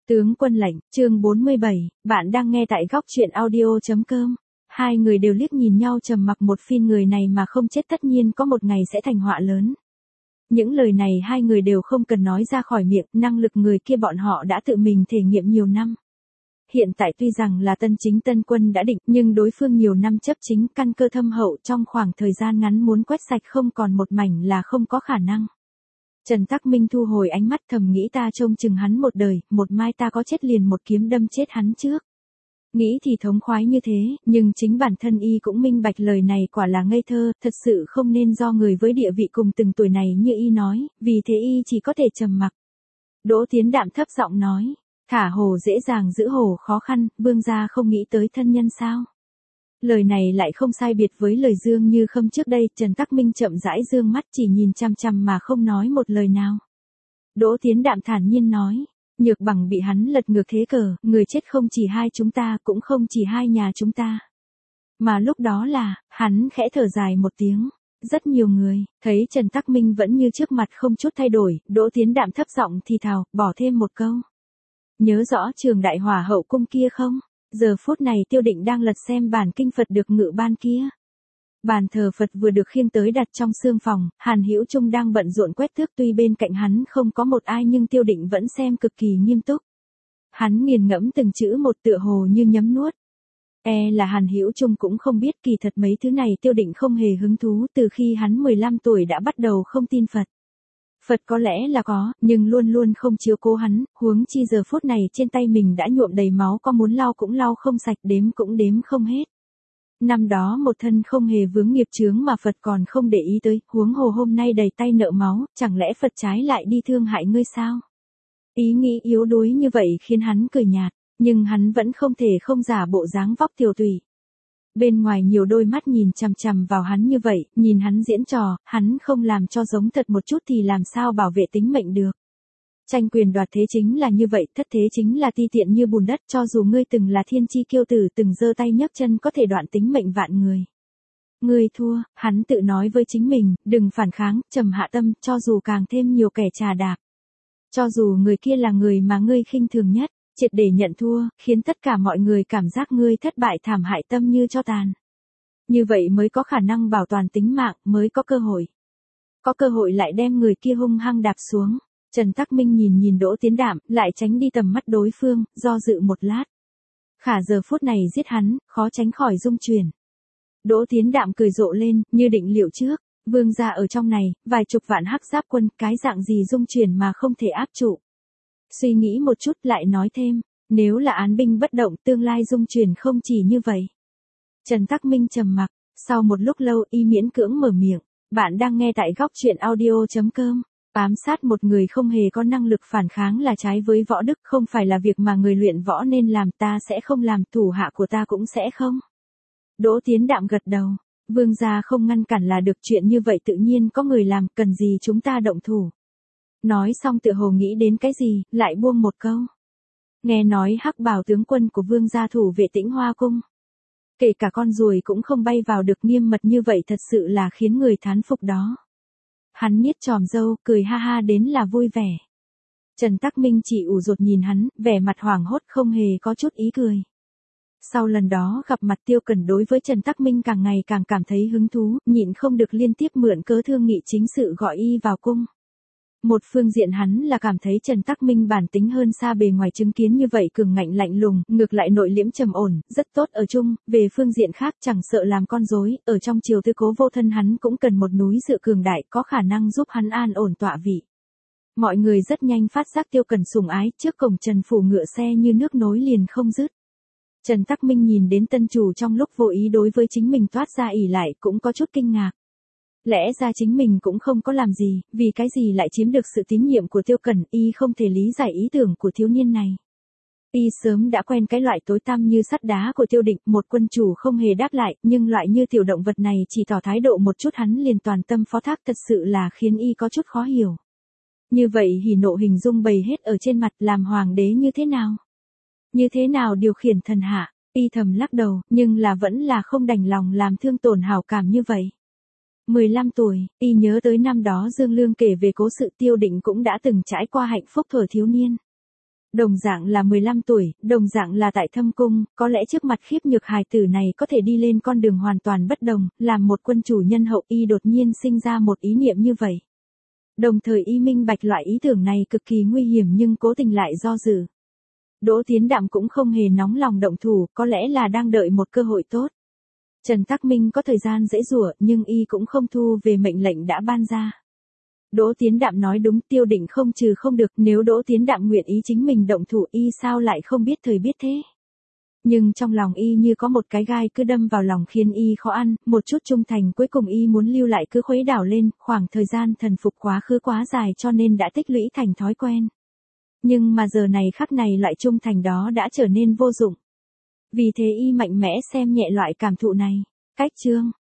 Tướng quân lệnh, chương 47, bạn đang nghe tại góc truyện audio.com. Hai người đều liếc nhìn nhau trầm mặc một phiên, người này mà không chết tất nhiên có một ngày sẽ thành họa lớn. Những lời này hai người đều không cần nói ra khỏi miệng, năng lực người kia bọn họ đã tự mình thể nghiệm nhiều năm. Hiện tại tuy rằng là tân chính tân quân đã định, nhưng đối phương nhiều năm chấp chính, căn cơ thâm hậu, trong khoảng thời gian ngắn muốn quét sạch không còn một mảnh là không có khả năng. Trần Tắc Minh thu hồi ánh mắt, thầm nghĩ ta trông chừng hắn một đời, một mai ta có chết liền một kiếm đâm chết hắn trước. Nghĩ thì thống khoái như thế, nhưng chính bản thân y cũng minh bạch lời này quả là ngây thơ, thật sự không nên do người với địa vị cùng từng tuổi này như y nói, vì thế y chỉ có thể trầm mặc. Đỗ Tiến Đạm thấp giọng nói, thả hồ dễ dàng giữ hồ khó khăn, vương gia không nghĩ tới thân nhân sao? Lời này lại không sai biệt với lời Dương Như Khâm trước đây. Trần Tắc Minh chậm rãi dương mắt chỉ nhìn chăm chăm mà không nói một lời nào. Đỗ Tiến Đạm thản nhiên nói, Nhược Bằng bị hắn lật ngược thế cờ, người chết không chỉ hai chúng ta, cũng không chỉ hai nhà chúng ta. Mà lúc đó là, hắn khẽ thở dài một tiếng. Rất nhiều người, thấy Trần Tắc Minh vẫn như trước mặt không chút thay đổi, Đỗ Tiến Đạm thấp giọng thì thào, bỏ thêm một câu. Nhớ rõ Trường Đại Hỏa hậu cung kia không? Giờ phút này Tiêu Định đang lật xem bản kinh Phật được ngự ban kia. Bàn thờ Phật vừa được khiêng tới đặt trong xương phòng, Hàn Hữu Trung đang bận rộn quét thước, tuy bên cạnh hắn không có một ai nhưng Tiêu Định vẫn xem cực kỳ nghiêm túc. Hắn nghiền ngẫm từng chữ một tựa hồ như nhấm nuốt. Là Hàn Hữu Trung cũng không biết kỳ thật mấy thứ này Tiêu Định không hề hứng thú, từ khi hắn 15 tuổi đã bắt đầu không tin Phật. Phật có lẽ là có, nhưng luôn luôn không chiếu cố hắn, huống chi giờ phút này trên tay mình đã nhuộm đầy máu, có muốn lau cũng lau không sạch, đếm cũng đếm không hết. Năm đó một thân không hề vướng nghiệp chướng mà Phật còn không để ý tới, huống hồ hôm nay đầy tay nợ máu, chẳng lẽ Phật trái lại đi thương hại ngươi sao? Ý nghĩ yếu đuối như vậy khiến hắn cười nhạt, nhưng hắn vẫn không thể không giả bộ dáng vóc tiều tụy. Bên ngoài nhiều đôi mắt nhìn chằm chằm vào hắn như vậy, nhìn hắn diễn trò, hắn không làm cho giống thật một chút thì làm sao bảo vệ tính mệnh được. Tranh quyền đoạt thế chính là như vậy, thất thế chính là ti tiện như bùn đất, cho dù ngươi từng là thiên chi kiêu tử, từng giơ tay nhấc chân có thể đoạn tính mệnh vạn người. Ngươi thua, hắn tự nói với chính mình, đừng phản kháng, trầm hạ tâm, cho dù càng thêm nhiều kẻ trà đạp. Cho dù người kia là người mà ngươi khinh thường nhất. Triệt để nhận thua, khiến tất cả mọi người cảm giác ngươi thất bại thảm hại, tâm như tro tàn. Như vậy mới có khả năng bảo toàn tính mạng, mới có cơ hội. Có cơ hội lại đem người kia hung hăng đạp xuống. Trần Tắc Minh nhìn Đỗ Tiến Đạm, lại tránh đi tầm mắt đối phương, do dự một lát. Khả giờ phút này giết hắn, khó tránh khỏi dung chuyển. Đỗ Tiến Đạm cười rộ lên, như định liệu trước. Vương gia ở trong này, vài chục vạn hắc giáp quân, cái dạng gì dung chuyển mà không thể áp trụ. Suy nghĩ một chút lại nói thêm, nếu là án binh bất động tương lai dung chuyển không chỉ như vậy. Trần Tắc Minh trầm mặc, sau một lúc lâu y miễn cưỡng mở miệng, bạn đang nghe tại góc truyện audio.com. Ám sát một người không hề có năng lực phản kháng là trái với võ đức, không phải là việc mà người luyện võ nên làm, ta sẽ không làm, thủ hạ của ta cũng sẽ không. Đỗ Tiến Đạm gật đầu, vương gia không ngăn cản là được, chuyện như vậy tự nhiên có người làm, cần gì chúng ta động thủ. Nói xong tự hồ nghĩ đến cái gì, lại buông một câu. Nghe nói hắc bào tướng quân của vương gia thủ vệ Tĩnh Hoa cung. Kể cả con ruồi cũng không bay vào được, nghiêm mật như vậy thật sự là khiến người thán phục đó. Hắn nhếch chòm râu, cười ha ha đến là vui vẻ. Trần Tắc Minh chỉ ủ rột nhìn hắn, vẻ mặt hoảng hốt không hề có chút ý cười. Sau lần đó gặp mặt Tiêu Cẩn đối với Trần Tắc Minh càng ngày càng cảm thấy hứng thú, nhịn không được liên tiếp mượn cớ thương nghị chính sự gọi y vào cung. Một phương diện hắn là cảm thấy Trần Tắc Minh bản tính hơn xa bề ngoài chứng kiến như vậy cường ngạnh lạnh lùng, ngược lại nội liễm trầm ổn, rất tốt ở chung, về phương diện khác chẳng sợ làm con rối, ở trong triều tư cố vô thân hắn cũng cần một núi dựa cường đại có khả năng giúp hắn an ổn tọa vị. Mọi người rất nhanh phát giác Tiêu Cẩn sủng ái, trước cổng Trần phủ ngựa xe như nước nối liền không dứt. Trần Tắc Minh nhìn đến tân chủ trong lúc vô ý đối với chính mình toát ra ỷ lại cũng có chút kinh ngạc. Lẽ ra chính mình cũng không có làm gì, vì cái gì lại chiếm được sự tín nhiệm của Tiêu Cẩn, y không thể lý giải ý tưởng của thiếu niên này. Y sớm đã quen cái loại tối tăm như sắt đá của Tiêu Định, một quân chủ không hề đáp lại, nhưng loại như tiểu động vật này chỉ tỏ thái độ một chút hắn liền toàn tâm phó thác, thật sự là khiến y có chút khó hiểu. Như vậy hỉ nộ hình dung bày hết ở trên mặt, làm hoàng đế như thế nào? Như thế nào điều khiển thần hạ? Y thầm lắc đầu, nhưng là vẫn là không đành lòng làm thương tổn hảo cảm như vậy. 15 tuổi, y nhớ tới năm đó Dương Lương kể về cố sự Tiêu Định cũng đã từng trải qua hạnh phúc thuở thiếu niên. Đồng dạng là 15 tuổi, đồng dạng là tại thâm cung, có lẽ trước mặt khiếp nhược hài tử này có thể đi lên con đường hoàn toàn bất đồng, làm một quân chủ nhân hậu y đột nhiên sinh ra một ý niệm như vậy. Đồng thời y minh bạch loại ý tưởng này cực kỳ nguy hiểm nhưng cố tình lại do dự. Đỗ Tiến Đạm cũng không hề nóng lòng động thủ, có lẽ là đang đợi một cơ hội tốt. Trần Tắc Minh có thời gian dễ dụa nhưng y cũng không thu về mệnh lệnh đã ban ra. Đỗ Tiến Đạm nói đúng, Tiêu Định không trừ không được, nếu Đỗ Tiến Đạm nguyện ý chính mình động thủ y sao lại không biết thời biết thế. Nhưng trong lòng y như có một cái gai cứ đâm vào lòng khiến y khó ăn, một chút trung thành cuối cùng y muốn lưu lại cứ khuấy đảo lên, khoảng thời gian thần phục quá khứ quá dài cho nên đã tích lũy thành thói quen. Nhưng mà giờ này khắc này loại trung thành đó đã trở nên vô dụng. Vì thế y mạnh mẽ xem nhẹ loại cảm thụ này. Cách chương